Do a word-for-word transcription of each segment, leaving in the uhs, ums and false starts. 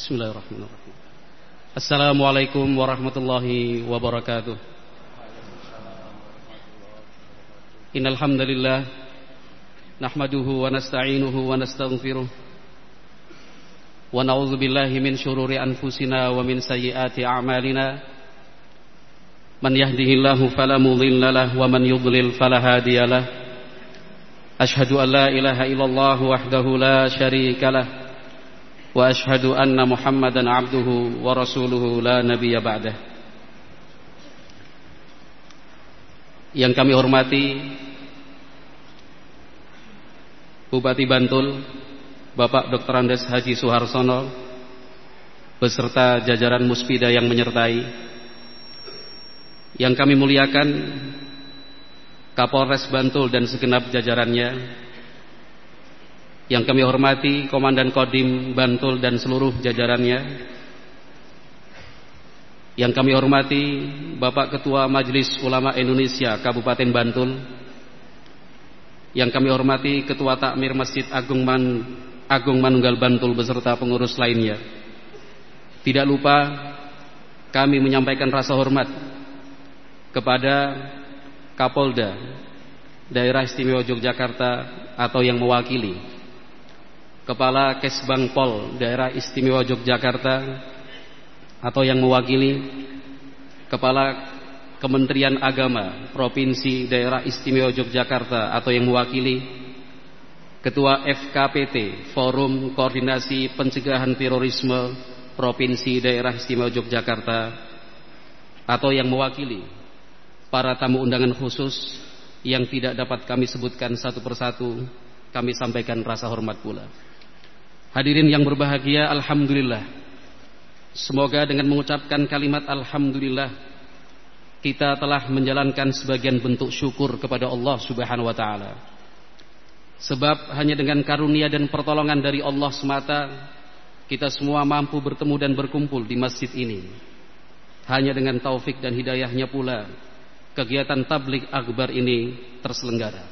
Bismillahirrahmanirrahim. Assalamualaikum warahmatullahi wabarakatuh. Innal hamdalillah nahmaduhu wa nasta'inuhu wa nastaghfiruh wa na'udzu billahi min syururi anfusina wa min sayyiati a'malina. Man yahdihillahu fala mudilla lahu wa man yudlil fala hadiyalah. Ashhadu an la ilaha illallah wahdahu la syarika lah wa ashhadu anna Muhammadan abduhu wa rasuluhu la nabiyya ba'dah. Yang kami hormati Bupati Bantul Bapak Doktor Andes Haji Suharsono beserta jajaran Muspida yang menyertai. Yang kami muliakan Kapolres Bantul dan segenap jajarannya. Yang kami hormati Komandan Kodim Bantul dan seluruh jajarannya. Yang kami hormati Bapak Ketua Majelis Ulama Indonesia Kabupaten Bantul. Yang kami hormati Ketua Takmir Masjid Agung, Man, Agung Manunggal Bantul beserta pengurus lainnya. Tidak lupa kami menyampaikan rasa hormat kepada Kapolda Daerah Istimewa Yogyakarta atau yang mewakili, Kepala Kesbang Pol Daerah Istimewa Yogyakarta atau yang mewakili, Kepala Kementerian Agama Provinsi Daerah Istimewa Yogyakarta atau yang mewakili, Ketua F K P T Forum Koordinasi Pencegahan Terorisme Provinsi Daerah Istimewa Yogyakarta atau yang mewakili, para tamu undangan khusus yang tidak dapat kami sebutkan satu persatu, kami sampaikan rasa hormat pula. Hadirin yang berbahagia, alhamdulillah. Semoga dengan mengucapkan kalimat alhamdulillah kita telah menjalankan sebagian bentuk syukur kepada Allah Subhanahu wa taala. Sebab hanya dengan karunia dan pertolongan dari Allah semata kita semua mampu bertemu dan berkumpul di masjid ini. Hanya dengan taufik dan hidayahnya pula kegiatan tabligh akbar ini terselenggara.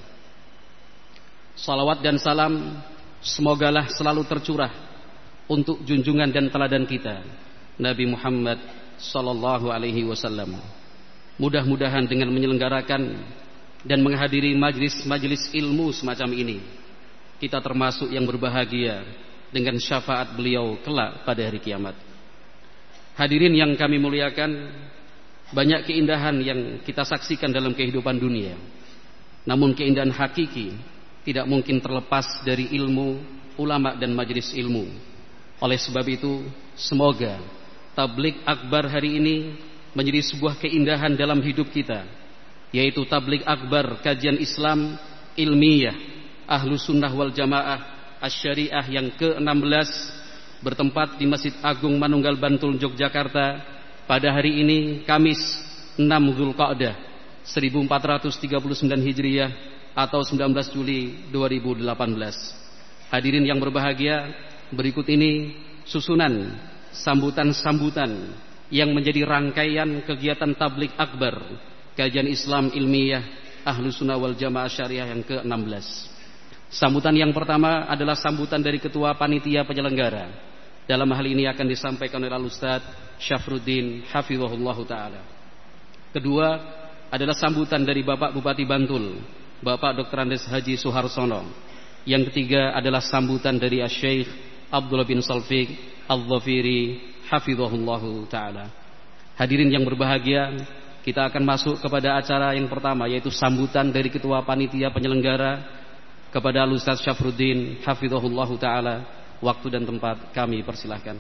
Salawat dan salam semogalah selalu tercurah untuk junjungan dan teladan kita Nabi Muhammad sallallahu alaihi wasallam. Mudah-mudahan dengan menyelenggarakan dan menghadiri majlis-majlis ilmu semacam ini, kita termasuk yang berbahagia dengan syafaat beliau kelak pada hari kiamat. Hadirin yang kami muliakan, banyak keindahan yang kita saksikan dalam kehidupan dunia. Namun keindahan hakiki tidak mungkin terlepas dari ilmu, ulama dan majelis ilmu. Oleh sebab itu, semoga tabligh akbar hari ini menjadi sebuah keindahan dalam hidup kita, yaitu tabligh akbar kajian Islam ilmiah Ahlus Sunnah wal Jamaah Asy-Syariah yang ke enam belas bertempat di Masjid Agung Manunggal Bantul Yogyakarta pada hari ini Kamis enam Dzulqa'dah seribu empat ratus tiga puluh sembilan Hijriah atau sembilan belas Juli dua ribu delapan belas. Hadirin yang berbahagia, berikut ini susunan sambutan-sambutan yang menjadi rangkaian kegiatan tabligh akbar kajian Islam ilmiah Ahlus Sunnah wal Jamaah Syariah yang ke enam belas. Sambutan yang pertama adalah sambutan dari Ketua Panitia Penyelenggara. Dalam hal ini akan disampaikan oleh Al-Ustaz Syafruddin hafizahullahu taala. Kedua adalah sambutan dari Bapak Bupati Bantul, Bapak Doktor Andes Haji Suharsono. Yang ketiga adalah sambutan dari Asy-Syaikh Abdullah bin Salfiq Al-Dhafiri hafizahullahu taala. Hadirin yang berbahagia, kita akan masuk kepada acara yang pertama, yaitu sambutan dari Ketua Panitia Penyelenggara kepada Al-Ustaz Syafruddin hafizahullahu taala. Waktu dan tempat kami persilahkan.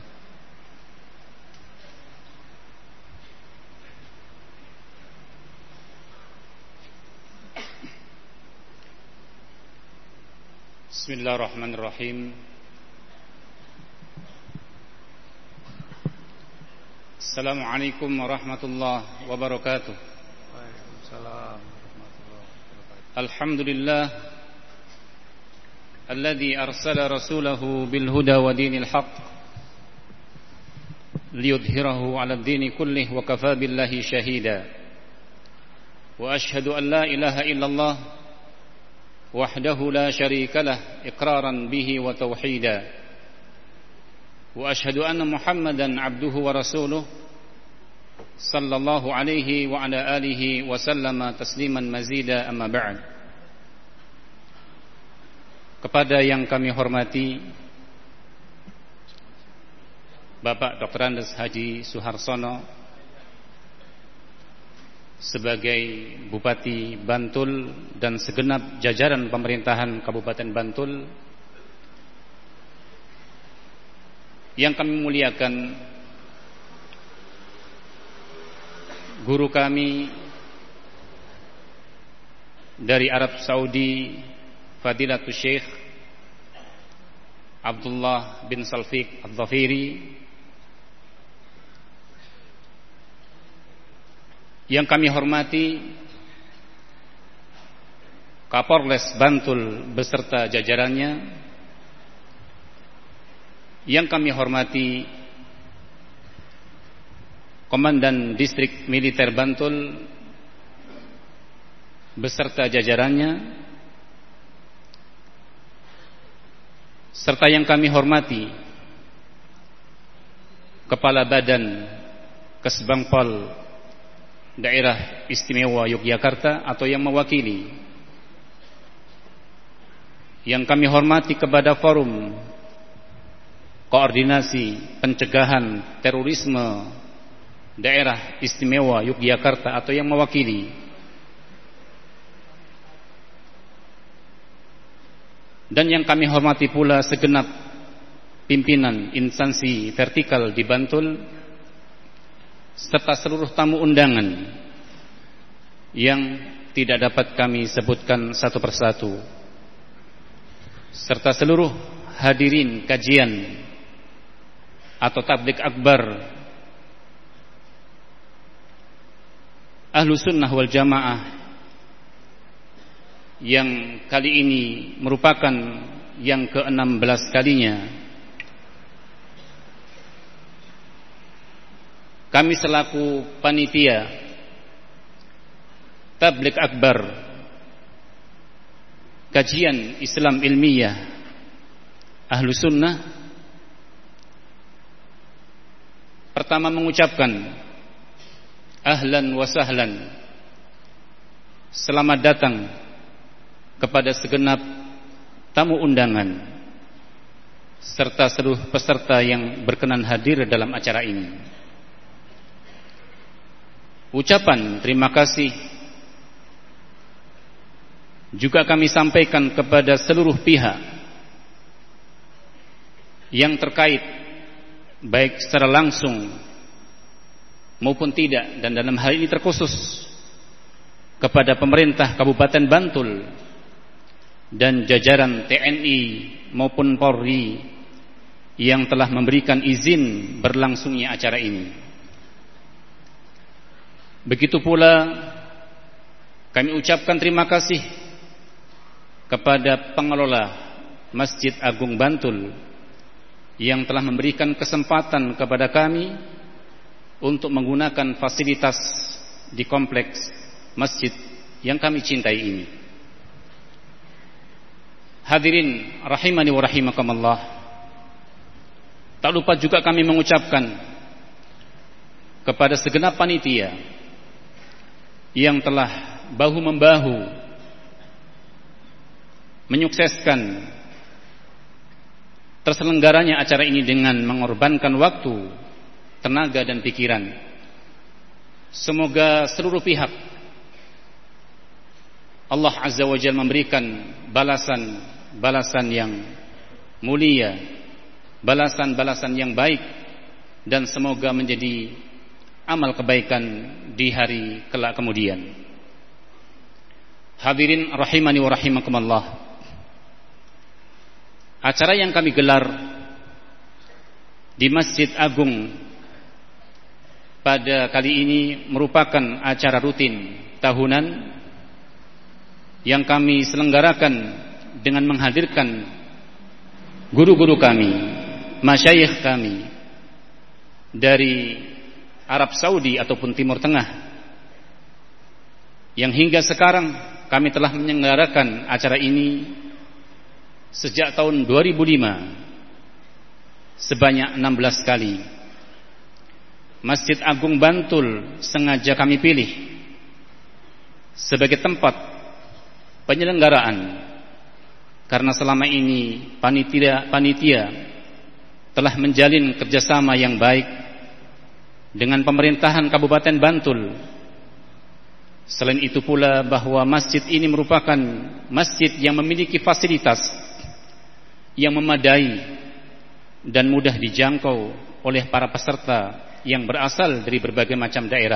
Bismillahirrahmanirrahim. Assalamualaikum warahmatullahi wabarakatuh. Waalaikumsalam warahmatullahi wabarakatuh. Alhamdulillah alladzi arsala rasulahu bil huda wa dinil haqq liyudhhirahu 'ala ad-dini kullih wa kafaa billahi shahida. Wa ashhadu an la ilaha illallah wahdahu la وحده لا شريك له إقرارا به وتوحيدا وأشهد أن محمدا عبده ورسوله صلى الله عليه وعلى آله وسلم تسليما مزيدا أما بعد. Kepada yang kami hormati Bapak Doktor Andes Haji Suharsono sebagai Bupati Bantul dan segenap jajaran pemerintahan Kabupaten Bantul yang kami muliakan, guru kami dari Arab Saudi, Fadilatul Syekh Abdullah bin Salfiq Al-Dhafiri, yang kami hormati Kapolres Bantul beserta jajarannya, yang kami hormati Komandan Distrik Militer Bantul beserta jajarannya, serta yang kami hormati Kepala Badan Kesbangpol Daerah Istimewa Yogyakarta atau yang mewakili, yang kami hormati kepada Forum Koordinasi Pencegahan Terorisme Daerah Istimewa Yogyakarta atau yang mewakili, dan yang kami hormati pula segenap pimpinan instansi vertikal di Bantul serta seluruh tamu undangan yang tidak dapat kami sebutkan satu persatu, serta seluruh hadirin kajian atau tablik akbar Ahlu Sunnah wal Jamaah yang kali ini merupakan yang ke enam belas kalinya kami selaku panitia tablik akbar kajian Islam ilmiah Ahlu Sunnah pertama mengucapkan ahlan wa sahlan, selamat datang kepada segenap tamu undangan serta seluruh peserta yang berkenan hadir dalam acara ini. Ucapan terima kasih juga kami sampaikan kepada seluruh pihak yang terkait, baik secara langsung maupun tidak, dan dalam hal ini terkhusus kepada pemerintah Kabupaten Bantul dan jajaran T N I maupun Polri yang telah memberikan izin berlangsungnya acara ini. Begitu pula kami ucapkan terima kasih kepada pengelola Masjid Agung Bantul yang telah memberikan kesempatan kepada kami untuk menggunakan fasilitas di kompleks masjid yang kami cintai ini. Hadirin rahimani wa rahimakumullah, tak lupa juga kami mengucapkan kepada segenap panitia yang telah bahu-membahu menyukseskan terselenggaranya acara ini dengan mengorbankan waktu, tenaga dan pikiran. Semoga seluruh pihak Allah Azza wa Jalla memberikan balasan-balasan yang mulia, balasan-balasan yang baik, dan semoga menjadi amal kebaikan di hari kelak kemudian. Hadirin rahimani wa rahimakumullah, acara yang kami gelar di Masjid Agung pada kali ini merupakan acara rutin tahunan yang kami selenggarakan dengan menghadirkan guru-guru kami, masyayikh kami dari Arab Saudi ataupun Timur Tengah, yang hingga sekarang kami telah menyelenggarakan acara ini sejak tahun dua ribu lima sebanyak enam belas kali. Masjid Agung Bantul sengaja kami pilih sebagai tempat penyelenggaraan karena selama ini panitia panitia telah menjalin kerjasama yang baik dengan pemerintahan Kabupaten Bantul. Selain itu pula bahwa masjid ini merupakan masjid yang memiliki fasilitas yang memadai dan mudah dijangkau oleh para peserta yang berasal dari berbagai macam daerah.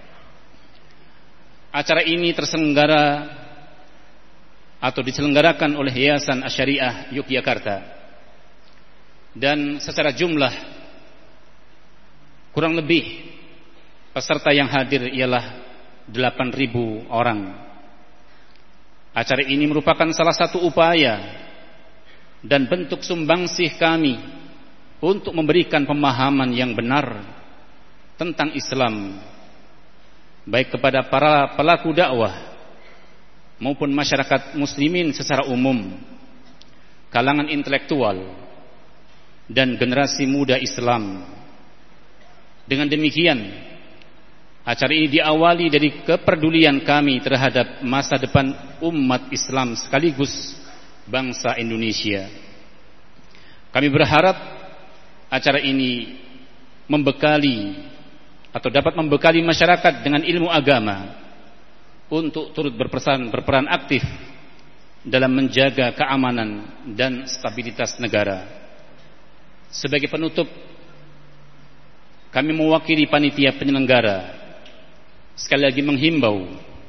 Acara ini terselenggara atau diselenggarakan oleh Yayasan Asy-Syariah Yogyakarta, dan secara jumlah kurang lebih peserta yang hadir ialah delapan ribu orang. Acara ini merupakan salah satu upaya dan bentuk sumbangsih kami untuk memberikan pemahaman yang benar tentang Islam, baik kepada para pelaku dakwah maupun masyarakat muslimin secara umum, kalangan intelektual dan generasi muda Islam. Dengan demikian, acara ini diawali dari kepedulian kami terhadap masa depan umat Islam sekaligus bangsa Indonesia. Kami berharap acara ini membekali atau dapat membekali masyarakat dengan ilmu agama untuk turut berperan, berperan aktif dalam menjaga keamanan dan stabilitas negara. Sebagai penutup, kami mewakili panitia penyelenggara sekali lagi menghimbau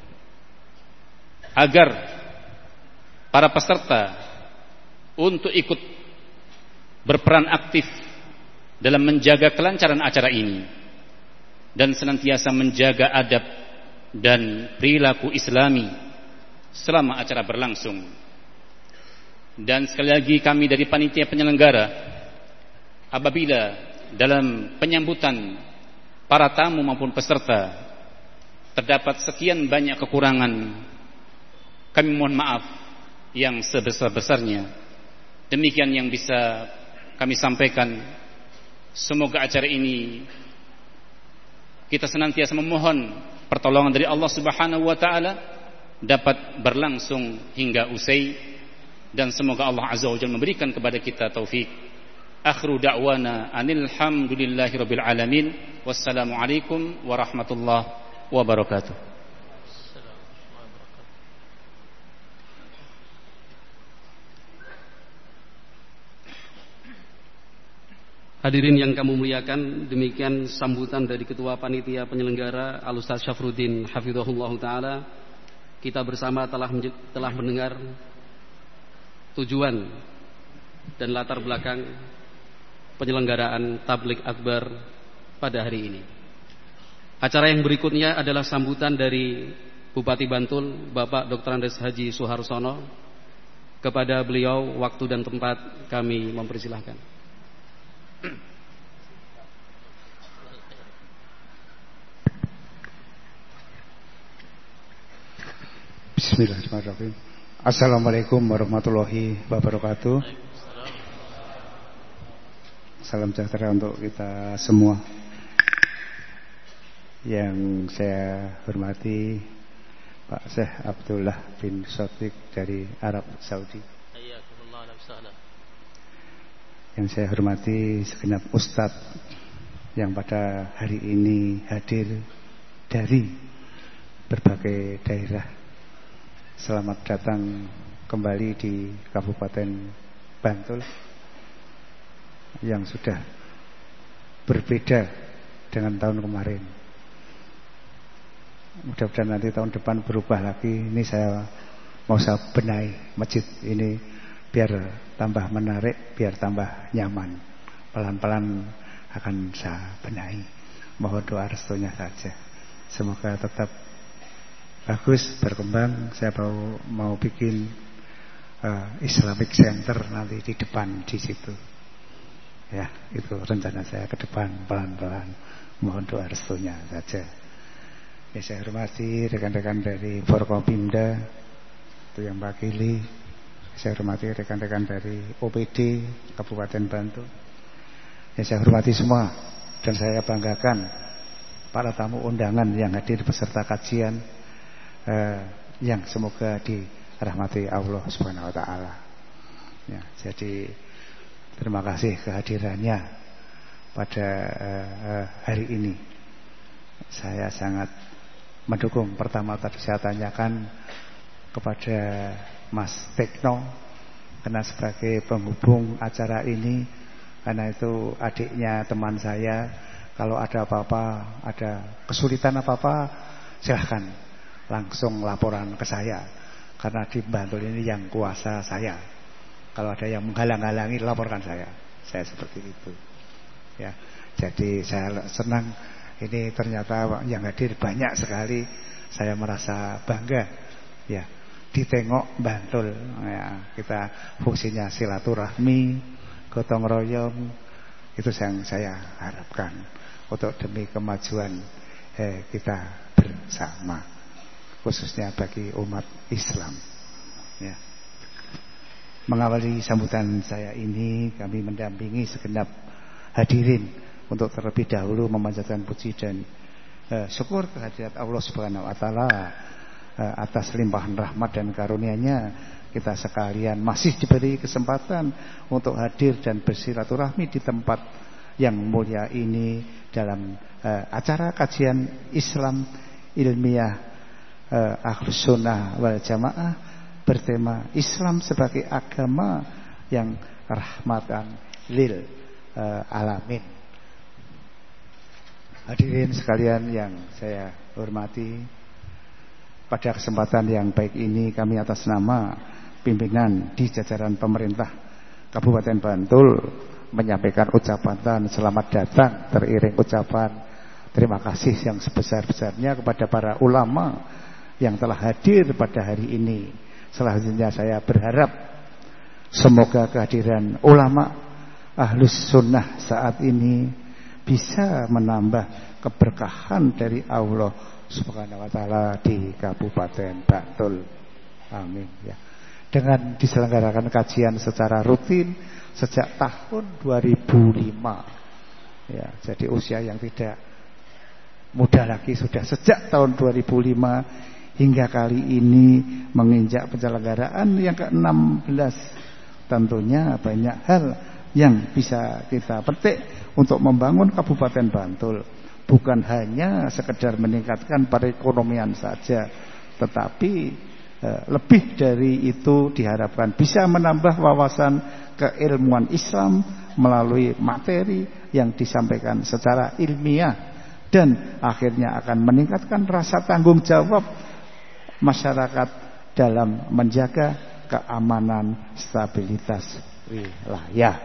agar para peserta untuk ikut berperan aktif dalam menjaga kelancaran acara ini dan senantiasa menjaga adab dan perilaku Islami selama acara berlangsung. Dan sekali lagi kami dari panitia penyelenggara, apabila dalam penyambutan para tamu maupun peserta terdapat sekian banyak kekurangan, kami mohon maaf yang sebesar-besarnya. Demikian yang bisa kami sampaikan. Semoga acara ini kita senantiasa memohon pertolongan dari Allah Subhanahu wa taala dapat berlangsung hingga usai, dan semoga Allah Azza wa Jalla memberikan kepada kita taufik. Akhiru da'wana anil hamdulillahi rabbil alamin. Wassalamu alaikum warahmatullahi wabarakatuh. Hadirin yang kami muliakan, demikian sambutan dari Ketua Panitia Penyelenggara Al-Ustaz Syafruddin hafizahullah taala. Kita bersama telah telah mendengar tujuan dan latar belakang penyelenggaraan Tabligh Akbar pada hari ini. Acara yang berikutnya adalah sambutan dari Bupati Bantul, Bapak Doktor Andes Haji Suharsono. Kepada beliau waktu dan tempat kami mempersilahkan. Bismillahirrahmanirrahim. Assalamualaikum warahmatullahi wabarakatuh. Salam sejahtera untuk kita semua. Yang saya hormati Pak Syekh Abdullah bin Shatiq dari Arab Saudi. Yang saya hormati segenap ustadz yang pada hari ini hadir dari berbagai daerah. Selamat datang kembali di Kabupaten Bantul yang sudah berbeda dengan tahun kemarin. Mudah-mudahan nanti tahun depan berubah lagi. Ini saya mau saya benahi masjid ini biar tambah menarik, biar tambah nyaman. Pelan-pelan akan saya benahi. Mohon doa restunya saja. Semoga tetap bagus, berkembang. Saya mau mau bikin uh, Islamic Center nanti di depan di situ. Ya, itu rencana saya ke depan pelan-pelan. Mohon doa restunya saja. Ya, saya hormati rekan-rekan dari Forkopimda itu yang wakili. Saya hormati rekan-rekan dari O P D Kabupaten Bantul. Yang saya hormati semua dan saya banggakan para tamu undangan yang hadir beserta kajian eh, yang semoga dirahmati Allah Subhanahu wa taala. Ya, jadi terima kasih kehadirannya pada eh, hari ini. Saya sangat mendukung. Pertama tadi saya tanyakan kepada Mas Tekno, karena sebagai penghubung acara ini, karena itu adiknya teman saya, kalau ada apa-apa, ada kesulitan apa-apa, silahkan langsung laporan ke saya, karena di Bantul ini yang kuasa saya. Kalau ada yang menghalang-halangi, laporkan saya. Saya seperti itu. Ya, jadi saya senang ini ternyata yang hadir banyak sekali. Saya merasa bangga. Ya, ditengok Bantul. Ya, kita fungsinya silaturahmi, gotong royong, itu yang saya harapkan untuk demi kemajuan eh, kita bersama, khususnya bagi umat Islam. Ya. Mengawali sambutan saya ini, kami mendampingi segenap hadirin untuk terlebih dahulu memanjatkan puji dan eh, syukur kehadirat Allah Subhanahu wa taala eh, atas limpahan rahmat dan karunia-Nya. Kita sekalian masih diberi kesempatan untuk hadir dan bersilaturahmi di tempat yang mulia ini dalam uh, acara kajian Islam ilmiah uh, Ahlus Sunnah wal Jamaah bertema Islam sebagai agama yang rahmatan lil uh, alamin. Hadirin sekalian yang saya hormati, pada kesempatan yang baik ini kami atas nama pimpinan di jajaran pemerintah Kabupaten Bantul menyampaikan ucapan selamat datang teriring ucapan terima kasih yang sebesar-besarnya kepada para ulama yang telah hadir pada hari ini. Selanjutnya saya berharap semoga kehadiran ulama Ahlus Sunnah saat ini bisa menambah keberkahan dari Allah Subhanahu wa taala di Kabupaten Bantul. Amin ya. Dengan diselenggarakan kajian secara rutin sejak tahun dua ribu lima. Ya, jadi usia yang tidak muda lagi, sudah sejak tahun dua ribu lima hingga kali ini menginjak penyelenggaraan yang ke enam belas. Tentunya banyak hal yang bisa kita petik untuk membangun Kabupaten Bantul. Bukan hanya sekedar meningkatkan perekonomian saja, tetapi eh, lebih dari itu diharapkan bisa menambah wawasan keilmuan Islam melalui materi yang disampaikan secara ilmiah, dan akhirnya akan meningkatkan rasa tanggung jawab masyarakat dalam menjaga keamanan stabilitas wilayah.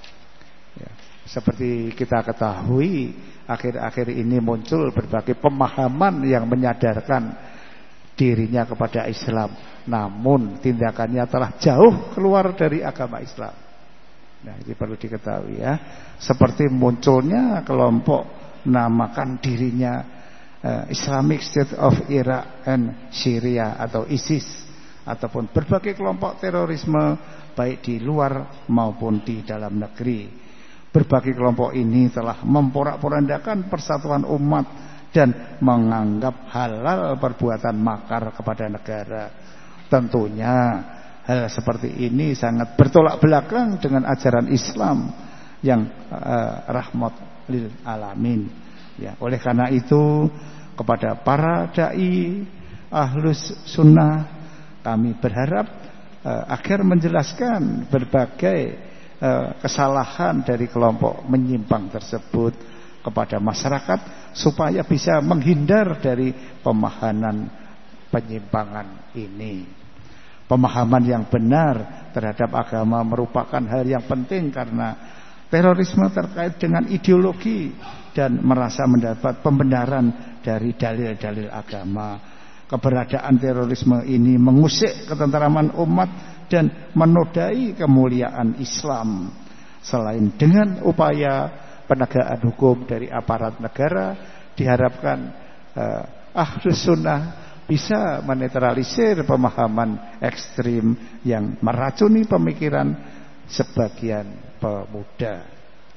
Ya, seperti kita ketahui, akhir-akhir ini muncul berbagai pemahaman yang menyadarkan dirinya kepada Islam, namun tindakannya telah jauh keluar dari agama Islam. Nah, ini perlu diketahui ya. Seperti munculnya kelompok namakan dirinya uh, Islamic State of Iraq and Syria atau ISIS, ataupun berbagai kelompok terorisme baik di luar maupun di dalam negeri. Berbagai kelompok ini telah memporak-porandakan persatuan umat dan menganggap halal perbuatan makar kepada negara. Tentunya hal seperti ini sangat bertolak belakang dengan ajaran Islam yang uh, rahmat lil alamin. Ya, oleh karena itu kepada para dai Ahlus Sunnah kami berharap uh, agar menjelaskan berbagai uh, kesalahan dari kelompok menyimpang tersebut kepada masyarakat supaya bisa menghindar dari pemahaman penyimpangan ini. Pemahaman yang benar terhadap agama merupakan hal yang penting karena terorisme terkait dengan ideologi dan merasa mendapat pembenaran dari dalil-dalil agama. Keberadaan terorisme ini mengusik ketentraman umat dan menodai kemuliaan Islam. Selain dengan upaya penegakan hukum dari aparat negara, diharapkan eh, Ahlus Sunnah bisa menetralisir pemahaman ekstrim yang meracuni pemikiran sebagian pemuda.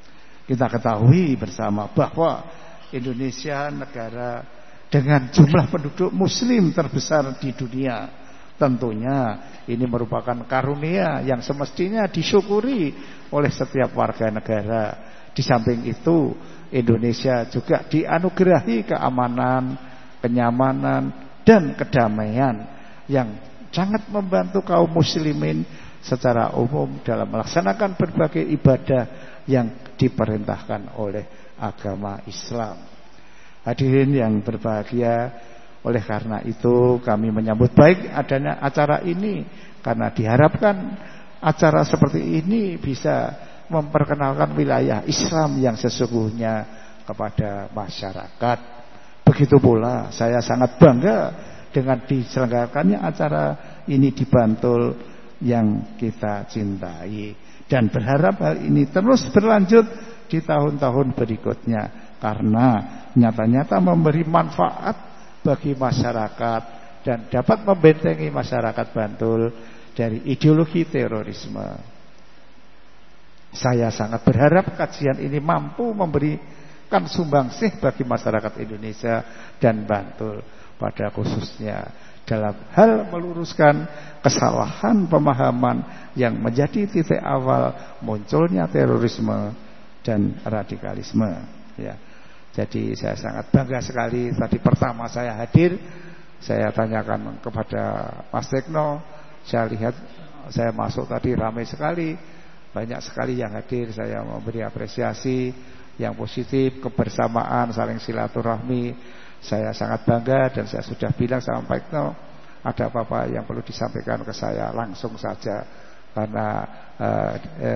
Kita ketahui bersama bahwa Indonesia negara dengan jumlah penduduk muslim terbesar di dunia. Tentunya ini merupakan karunia yang semestinya disyukuri oleh setiap warga negara. Di samping itu, Indonesia juga dianugerahi keamanan, kenyamanan, dan kedamaian yang sangat membantu kaum muslimin secara umum dalam melaksanakan berbagai ibadah yang diperintahkan oleh agama Islam. Hadirin yang berbahagia, oleh karena itu kami menyambut baik adanya acara ini, karena diharapkan acara seperti ini bisa memperkenalkan wilayah Islam yang sesungguhnya kepada masyarakat. Begitu pula saya sangat bangga dengan diselenggarakannya acara ini di Bantul yang kita cintai, dan berharap hal ini terus berlanjut di tahun-tahun berikutnya, karena nyata-nyata memberi manfaat bagi masyarakat dan dapat membentengi masyarakat Bantul dari ideologi terorisme. Saya sangat berharap kajian ini mampu memberikan sumbangsih bagi masyarakat Indonesia dan Bantul pada khususnya dalam hal meluruskan kesalahan pemahaman yang menjadi titik awal munculnya terorisme dan radikalisme. Ya. Jadi saya sangat bangga sekali. Tadi pertama saya hadir, saya tanyakan kepada Mas Tekno, saya lihat saya masuk tadi ramai sekali, banyak sekali yang hadir. Saya memberi apresiasi yang positif, kebersamaan, saling silaturahmi. Saya sangat bangga, dan saya sudah bilang sama Pak Tekno, ada apa-apa yang perlu disampaikan ke saya langsung saja, karena uh,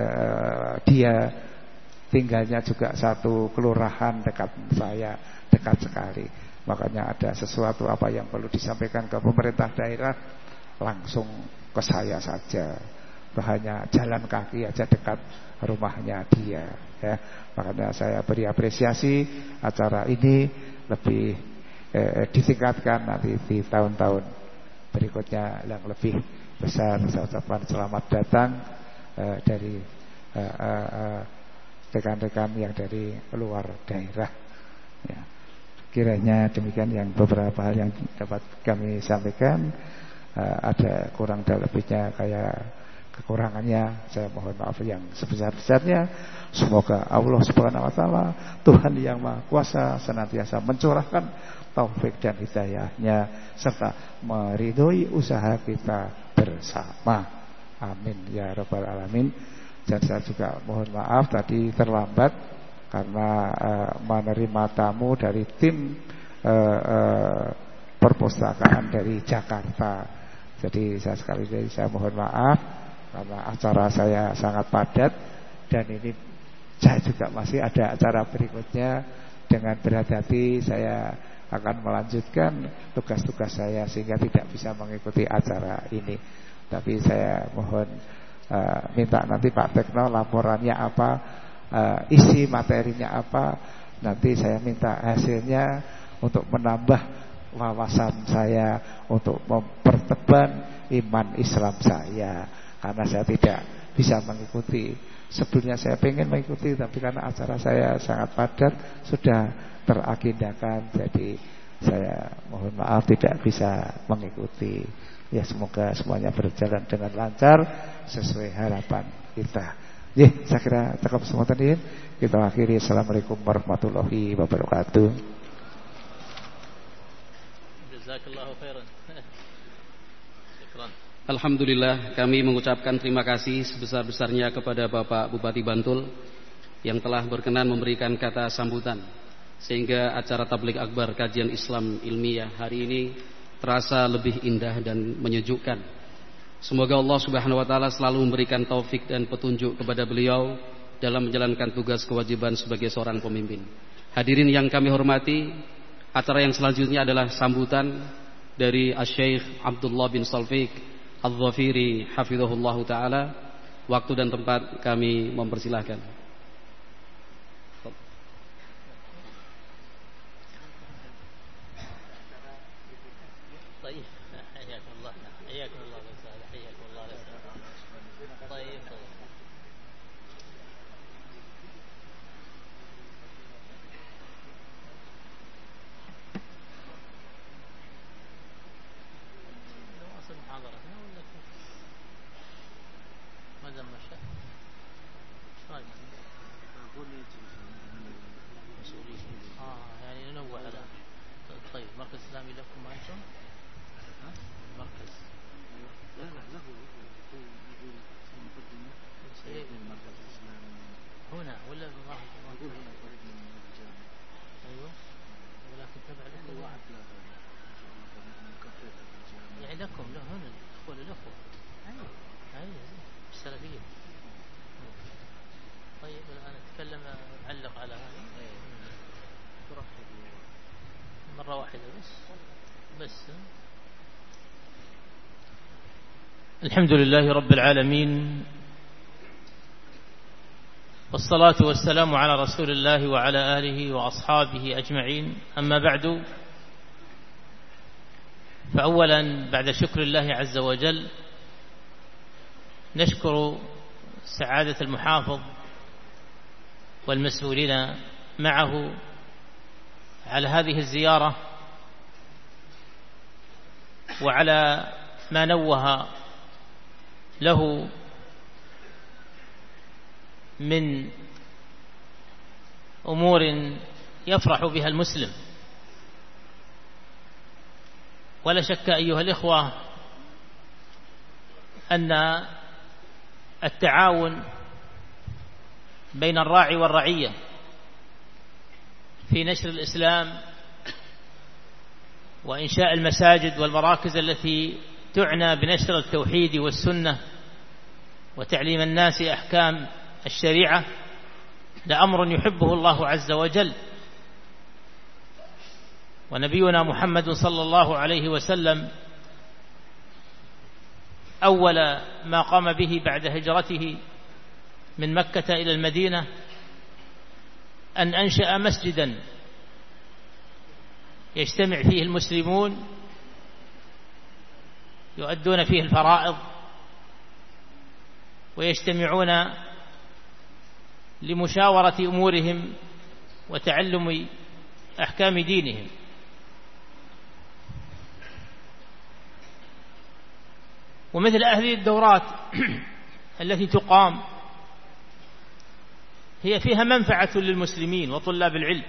uh, dia tinggalnya juga satu kelurahan dekat saya, dekat sekali. Makanya ada sesuatu apa yang perlu disampaikan ke pemerintah daerah, langsung ke saya saja. Hanya jalan kaki aja dekat rumahnya dia, ya. Makanya saya beri apresiasi acara ini lebih eh, ditingkatkan nanti di tahun-tahun berikutnya yang lebih besar. Saya ucapkan selamat datang eh, dari eh, eh, rekan-rekan yang dari luar daerah, ya. Kiranya demikian yang beberapa hal yang dapat kami sampaikan. uh, Ada kurang dan lebihnya kayak kekurangannya, saya mohon maaf yang sebesar-besarnya. Semoga Allah Subhanahu wa taala, Tuhan yang Maha Kuasa, senantiasa mencurahkan taufik dan hidayahnya, serta meridhoi usaha kita bersama. Amin ya rabbal alamin. Dan saya juga mohon maaf tadi terlambat karena uh, menerima tamu dari tim uh, uh, perpustakaan dari Jakarta. Jadi saya sekali lagi saya mohon maaf karena acara saya sangat padat, dan ini saya juga masih ada acara berikutnya. Dengan berat hati saya akan melanjutkan tugas-tugas saya sehingga tidak bisa mengikuti acara ini. Tapi saya mohon uh, minta nanti Pak Tekno laporannya apa, uh, isi materinya apa, nanti saya minta hasilnya untuk menambah wawasan saya, untuk memperteban iman Islam saya, karena saya tidak bisa mengikuti. Sebelumnya saya pengen mengikuti, tapi karena acara saya sangat padat sudah teragendakan, jadi saya mohon maaf tidak bisa mengikuti. Ya, semoga semuanya berjalan dengan lancar sesuai harapan kita. Ya, saya kira cukup semua tadi. Kita akhiri. Assalamualaikum warahmatullahi wabarakatuh. Jazakallahu khairan. Alhamdulillah, kami mengucapkan terima kasih sebesar-besarnya kepada Bapak Bupati Bantul yang telah berkenan memberikan kata sambutan, sehingga acara Tabligh Akbar Kajian Islam Ilmiah hari ini terasa lebih indah dan menyejukkan. Semoga Allah Subhanahu wa taala selalu memberikan taufik dan petunjuk kepada beliau dalam menjalankan tugas kewajiban sebagai seorang pemimpin. Hadirin yang kami hormati, acara yang selanjutnya adalah sambutan dari Asy-Syaikh Abdullah bin Salfiq Al-Dhafiri hafizahullah taala. Waktu dan tempat kami mempersilahkan. مرة واحدة بس بس الحمد لله رب العالمين، والصلاة والسلام على رسول الله وعلى آله وأصحابه أجمعين. أما بعد، فأولا بعد شكر الله عز وجل نشكر سعادة المحافظ والمسؤولين معه على هذه الزيارة وعلى ما نوه له من أمور يفرح بها المسلم. ولا شك أيها الإخوة أن التعاون بين الراعي والرعية في نشر الإسلام وإنشاء المساجد والمراكز التي تعنى بنشر التوحيد والسنة وتعليم الناس أحكام الشريعة لأمر يحبه الله عز وجل. ونبينا محمد صلى الله عليه وسلم أول ما قام به بعد هجرته من مكة إلى المدينة أن أنشأ مسجدا يجتمع فيه المسلمون يؤدون فيه الفرائض ويجتمعون لمشاورة أمورهم وتعلم أحكام دينهم. ومثل هذه الدورات التي تقام هي فيها منفعة للمسلمين وطلاب العلم،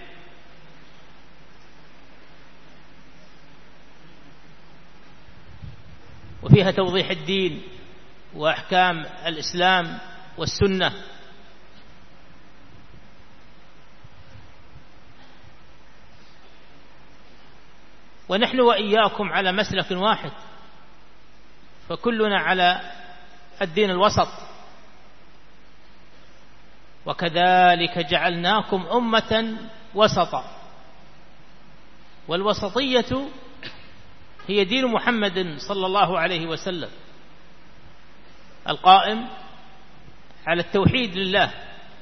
وفيها توضيح الدين وأحكام الإسلام والسنة. ونحن وإياكم على مسلك واحد، فكلنا على الدين الوسط. وكذلك جعلناكم أمة وسطا، والوسطية هي دين محمد صلى الله عليه وسلم القائم على التوحيد لله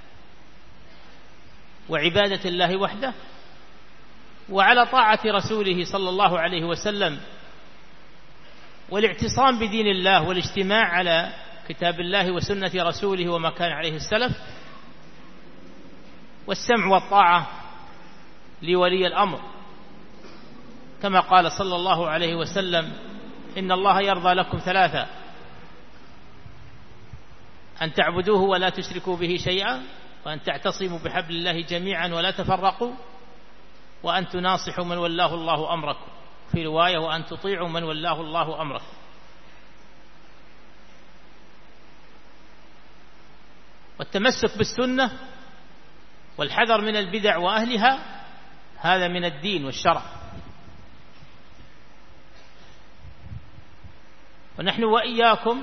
وعبادة الله وحده، وعلى طاعة رسوله صلى الله عليه وسلم، والاعتصام بدين الله والاجتماع على كتاب الله وسنة رسوله وما كان عليه السلف، والسمع والطاعة لولي الأمر، كما قال صلى الله عليه وسلم: إن الله يرضى لكم ثلاثة: أن تعبدوه ولا تشركوا به شيئا، وأن تعتصموا بحبل الله جميعا ولا تفرقوا، وأن تناصحوا من ولاه الله أمركم، في رواية: وأن تطيعوا من ولاه الله أمركم. والتمسك بالسنة والحذر من البدع وأهلها هذا من الدين والشرع. ونحن وإياكم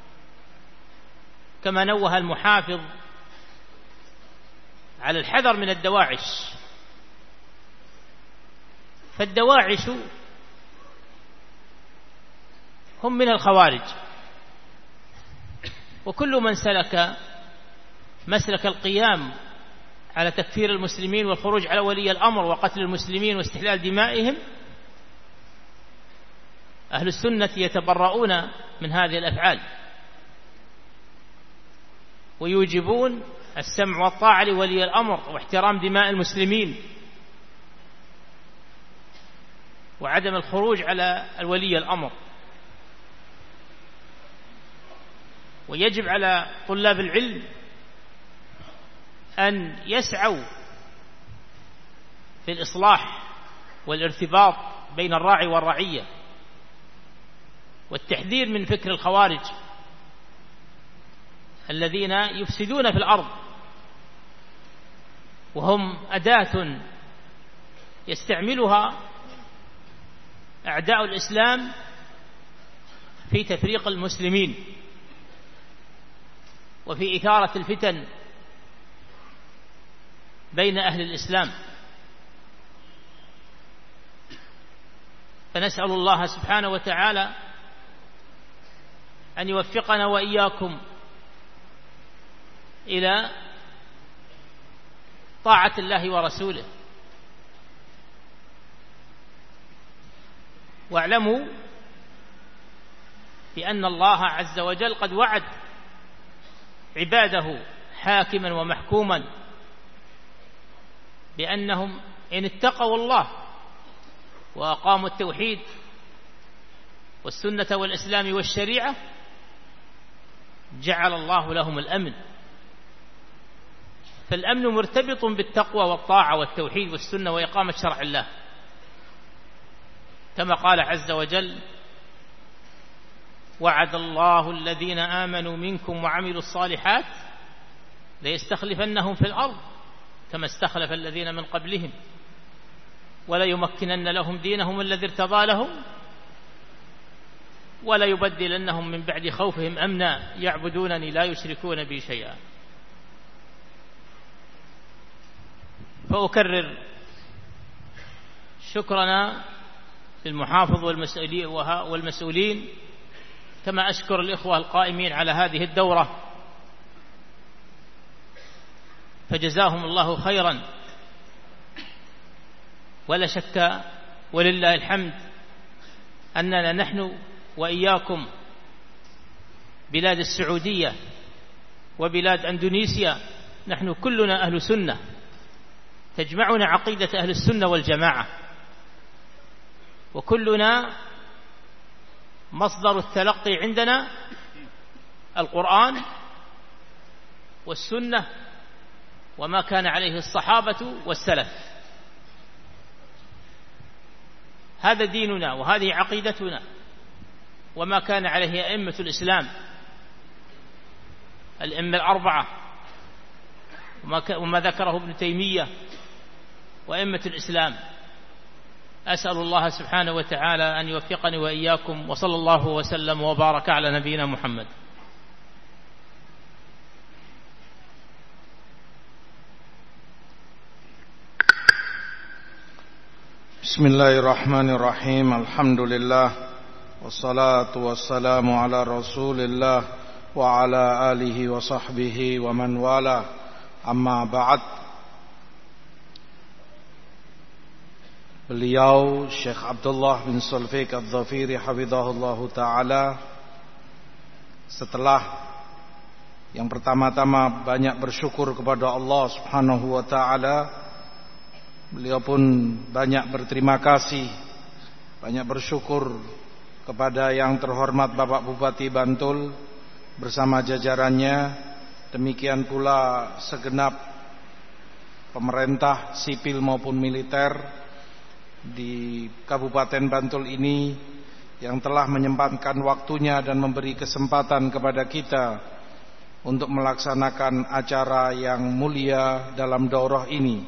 كما نوه المحافظ على الحذر من الدواعش، فالدواعش هم من الخوارج، وكل من سلك مسلك القيام على تكفير المسلمين والخروج على ولي الأمر وقتل المسلمين واستحلال دمائهم، أهل السنة يتبرؤون من هذه الأفعال ويوجبون السمع والطاعة لولي الأمر واحترام دماء المسلمين وعدم الخروج على الولي الأمر. ويجب على طلاب العلم أن يسعوا في الإصلاح والارتباط بين الراعي والرعية، والتحذير من فكر الخوارج الذين يفسدون في الأرض، وهم أداة يستعملها أعداء الإسلام في تفريق المسلمين وفي إثارة الفتن بين أهل الإسلام. فنسأل الله سبحانه وتعالى أن يوفقنا وإياكم إلى طاعة الله ورسوله. واعلموا بأن الله عز وجل قد وعد عباده حاكما ومحكوما بأنهم إن اتقوا الله وأقاموا التوحيد والسنة والإسلام والشريعة جعل الله لهم الأمن. فالأمن مرتبط بالتقوى والطاعة والتوحيد والسنة وإقامة شرع الله، كما قال عز وجل: وعد الله الذين آمنوا منكم وعملوا الصالحات ليستخلفنهم في الأرض كما استخلف الذين من قبلهم وليمكنن لهم دينهم الذي ارتضى لهم وليبدلنهم من بعد خوفهم أمنا يعبدونني لا يشركون بي شيئا. فأكرر شكرنا للمحافظ والمسؤولين، كما أشكر الإخوة القائمين على هذه الدورة، فجزاهم الله خيرا. ولا شك ولله الحمد أننا نحن وإياكم بلاد السعودية وبلاد أندونيسيا نحن كلنا أهل سنة، تجمعنا عقيدة أهل السنة والجماعة، وكلنا مصدر التلقي عندنا القرآن والسنة وما كان عليه الصحابة والسلف. هذا ديننا وهذه عقيدتنا وما كان عليه أئمة الإسلام الأئمة الأربعة وما ذكره ابن تيمية وأئمة الإسلام. أسأل الله سبحانه وتعالى أن يوفقني وإياكم، وصلى الله وسلم وبارك على نبينا محمد. Bismillahirrahmanirrahim. Alhamdulillah wassalatu wassalamu ala Rasulillah wa ala alihi wa sahbihi wa man wala. Amma ba'd. Beliau Syekh Abdullah bin Sulfiq Al-Dhafiri hafizahullahu ta'ala, setelah yang pertama-tama banyak bersyukur kepada Allah subhanahu wa ta'ala, beliau pun banyak berterima kasih, banyak bersyukur kepada yang terhormat Bapak Bupati Bantul bersama jajarannya, demikian pula segenap pemerintah sipil maupun militer di Kabupaten Bantul ini yang telah menyempatkan waktunya dan memberi kesempatan kepada kita untuk melaksanakan acara yang mulia dalam daurah ini.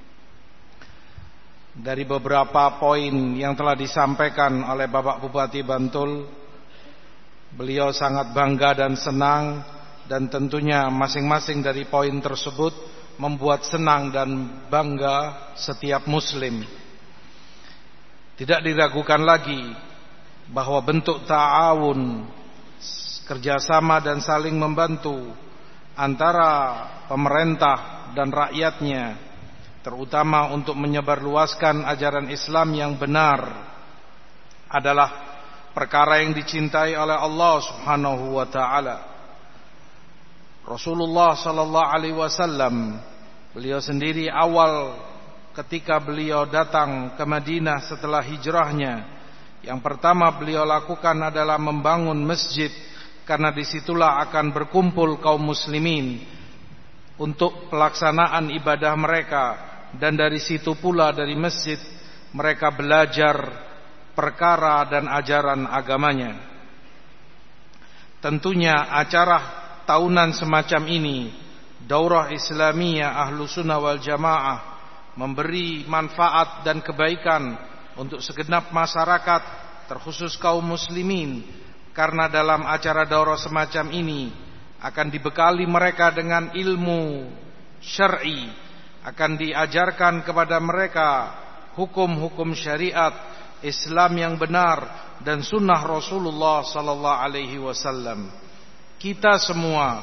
Dari beberapa poin yang telah disampaikan oleh Bapak Bupati Bantul, beliau sangat bangga dan senang, dan tentunya masing-masing dari poin tersebut membuat senang dan bangga setiap muslim. Tidak diragukan lagi bahwa bentuk ta'awun, kerjasama dan saling membantu antara pemerintah dan rakyatnya, terutama untuk menyebarluaskan ajaran Islam yang benar, adalah perkara yang dicintai oleh Allah Subhanahu wa taala. Rasulullah sallallahu alaihi wasallam, beliau sendiri awal ketika beliau datang ke Madinah setelah hijrahnya, yang pertama beliau lakukan adalah membangun masjid, karena disitulah akan berkumpul kaum muslimin untuk pelaksanaan ibadah mereka, dan dari situ pula dari masjid mereka belajar perkara dan ajaran agamanya. Tentunya acara tahunan semacam ini, Daurah Islamiyah Ahlu Sunnah wal Jamaah, memberi manfaat dan kebaikan untuk segenap masyarakat, terkhusus kaum muslimin, karena dalam acara daurah semacam ini akan dibekali mereka dengan ilmu syar'i, akan diajarkan kepada mereka hukum-hukum syariat, Islam yang benar dan sunnah Rasulullah sallallahu alaihi wasallam. Kita semua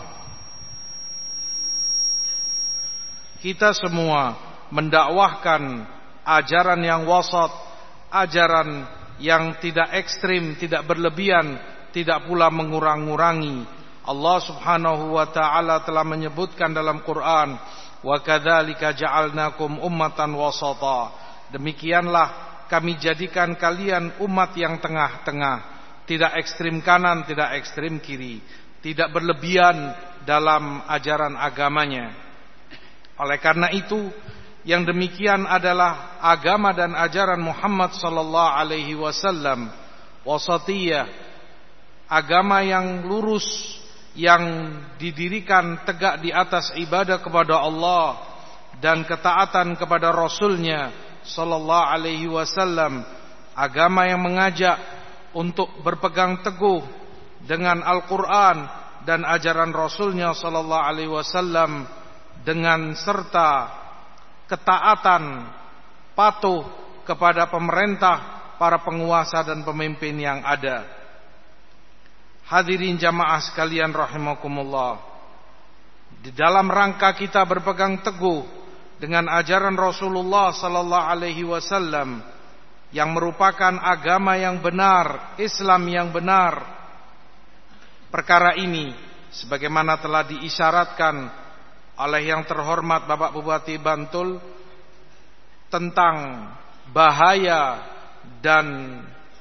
kita semua mendakwahkan ajaran yang wasat, ajaran yang tidak ekstrim, tidak berlebihan, tidak pula mengurang-ngurangi. Allah Subhanahu wa taala telah menyebutkan dalam Quran, "Wa kadzalika ja'alnakum ummatan wasata." Demikianlah kami jadikan kalian umat yang tengah-tengah, tidak ekstrim kanan, tidak ekstrim kiri, tidak berlebihan dalam ajaran agamanya. Oleh karena itu, yang demikian adalah agama dan ajaran Muhammad sallallahu alaihi wasallam, wasatiyah, agama yang lurus, yang didirikan tegak di atas ibadah kepada Allah dan ketaatan kepada Rasulnya sallallahu alaihi wasallam, agama yang mengajak untuk berpegang teguh dengan Al-Quran dan ajaran Rasulnya sallallahu alaihi wasallam, dengan serta ketaatan, patuh kepada pemerintah, para penguasa dan pemimpin yang ada. Hadirin jamaah sekalian rahimakumullah, di dalam rangka kita berpegang teguh dengan ajaran Rasulullah sallallahu alaihi wasallam yang merupakan agama yang benar, Islam yang benar, perkara ini sebagaimana telah diisyaratkan oleh yang terhormat Bapak Bupati Bantul tentang bahaya dan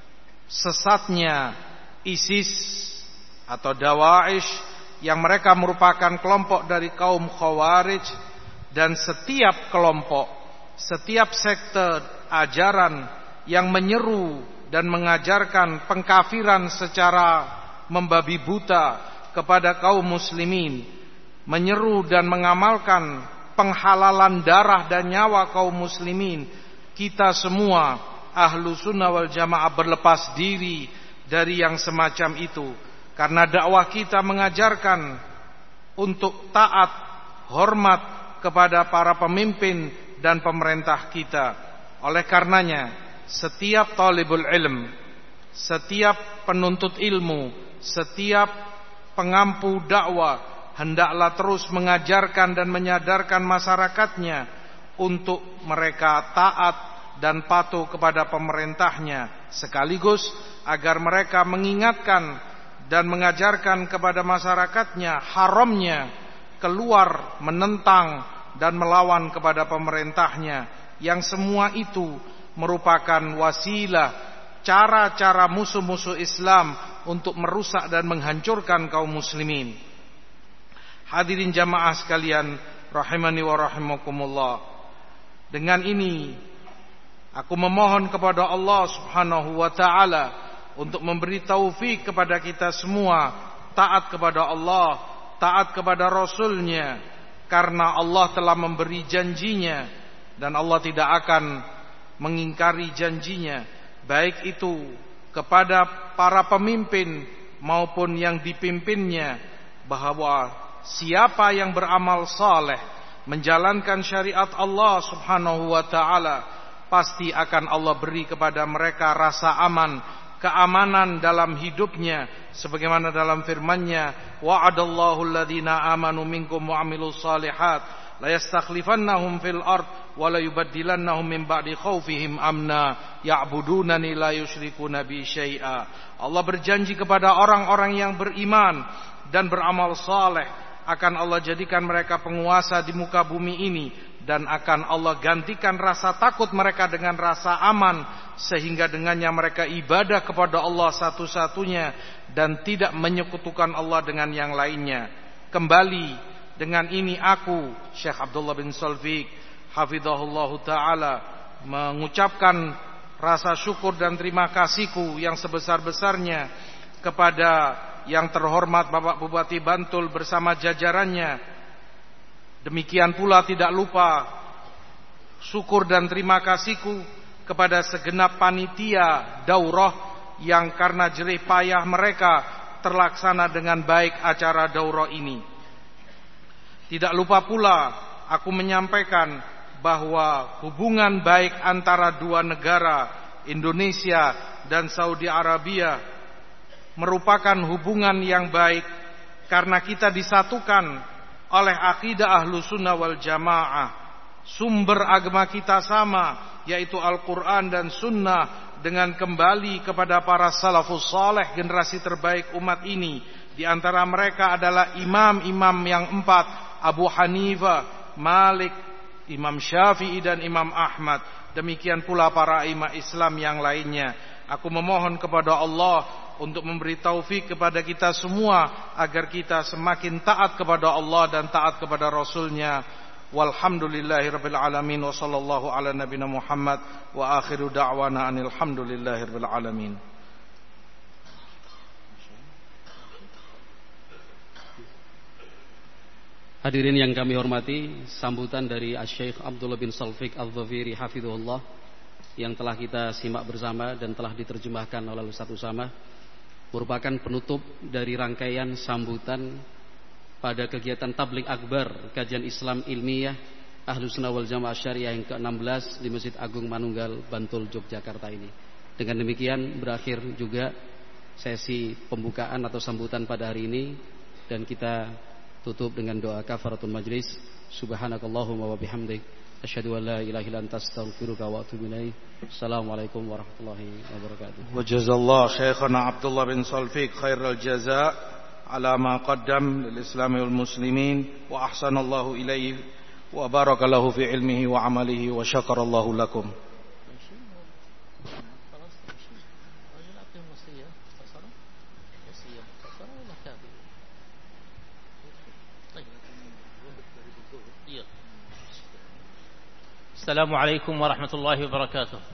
sesatnya ISIS atau Dawa'ish, yang mereka merupakan kelompok dari kaum Khawarij, dan setiap kelompok, setiap sekte ajaran yang menyeru dan mengajarkan pengkafiran secara membabi buta kepada kaum muslimin, menyeru dan mengamalkan penghalalan darah dan nyawa kaum muslimin, kita semua ahlu sunnah wal jamaah berlepas diri dari yang semacam itu. Karena dakwah kita mengajarkan untuk taat, hormat kepada para pemimpin dan pemerintah kita. Oleh karenanya, setiap talibul ilm, setiap penuntut ilmu, setiap pengampu dakwah hendaklah terus mengajarkan dan menyadarkan masyarakatnya untuk mereka taat dan patuh kepada pemerintahnya, sekaligus agar mereka mengingatkan dan mengajarkan kepada masyarakatnya haramnya keluar menentang dan melawan kepada pemerintahnya, yang semua itu merupakan wasilah, cara-cara musuh-musuh Islam untuk merusak dan menghancurkan kaum muslimin. Hadirin jamaah sekalian rahimani wa rahimakumullah, dengan ini aku memohon kepada Allah Subhanahu wa taala untuk memberi taufik kepada kita semua taat kepada Allah, taat kepada Rasulnya, karena Allah telah memberi janjinya dan Allah tidak akan mengingkari janjinya, baik itu kepada para pemimpin maupun yang dipimpinnya, bahwa siapa yang beramal saleh menjalankan syariat Allah Subhanahu wa taala, pasti akan Allah beri kepada mereka rasa aman, keamanan dalam hidupnya, sebagaimana dalam firman-Nya, wa'adallahu alladhina amanu minkum wa 'amilus shalihat la yastakhlifannahum fil ard wa la yubaddilannahum min ba'di khaufihim amna ya'budunani la yusyrikuna bi syai'a. Allah berjanji kepada orang-orang yang beriman dan beramal saleh, akan Allah jadikan mereka penguasa di muka bumi ini, dan akan Allah gantikan rasa takut mereka dengan rasa aman, sehingga dengannya mereka ibadah kepada Allah satu-satunya dan tidak menyekutukan Allah dengan yang lainnya. Kembali dengan ini aku, Syekh Abdullah bin Salfiq hafizahullah ta'ala, mengucapkan rasa syukur dan terima kasihku yang sebesar-besarnya kepada yang terhormat Bapak Bupati Bantul bersama jajarannya. Demikian pula tidak lupa syukur dan terima kasihku kepada segenap panitia daurah yang karena jerih payah mereka terlaksana dengan baik acara daurah ini. Tidak lupa pula aku menyampaikan bahwa hubungan baik antara dua negara, Indonesia dan Saudi Arabia merupakan hubungan yang baik karena kita disatukan oleh akidah Ahlus Sunnah wal Jamaah. Sumber agama kita sama, yaitu Al-Quran dan Sunnah, dengan kembali kepada para salafus saleh, generasi terbaik umat ini. Di antara mereka adalah imam-imam yang empat, Abu Hanifah, Malik, Imam Syafi'i dan Imam Ahmad. Demikian pula para imam Islam yang lainnya. Aku memohon kepada Allah untuk memberi taufik kepada kita semua agar kita semakin taat kepada Allah dan taat kepada Rasulnya. Walhamdulillahirabbil alamin wa sallallahu ala nabiyina Muhammad wa akhiru da'wana anil hamdulillahirabbil alamin. Hadirin yang kami hormati, sambutan dari Asy-Syaikh Abdullah bin Salfiq Al-Dhafiri hafizahullah yang telah kita simak bersama dan telah diterjemahkan oleh Ustaz Usama merupakan penutup dari rangkaian sambutan pada kegiatan Tabligh Akbar Kajian Islam Ilmiah Ahlus Sunnah wal Jamaah Syariah yang ke enam belas di Masjid Agung Manunggal, Bantul, Yogyakarta ini. Dengan demikian berakhir juga sesi pembukaan atau sambutan pada hari ini, dan kita tutup dengan doa kafaratul majlis. Subhanakallahumma wa bihamdik asyhadu an la ilaha illa anta astaghfiruka wa atubu ilaik. Assalamualaikum warahmatullahi wabarakatuh. Wa jazallahu Syekhana Abdullah bin Salfiq khairal jazaa ala ma qaddam lil Islam wal muslimin wa ahsanallahu ilaihi wa barakallahu fi ilmihi wa amalihi wa syakarallahu lakum. Assalamualaikum warahmatullahi wabarakatuh.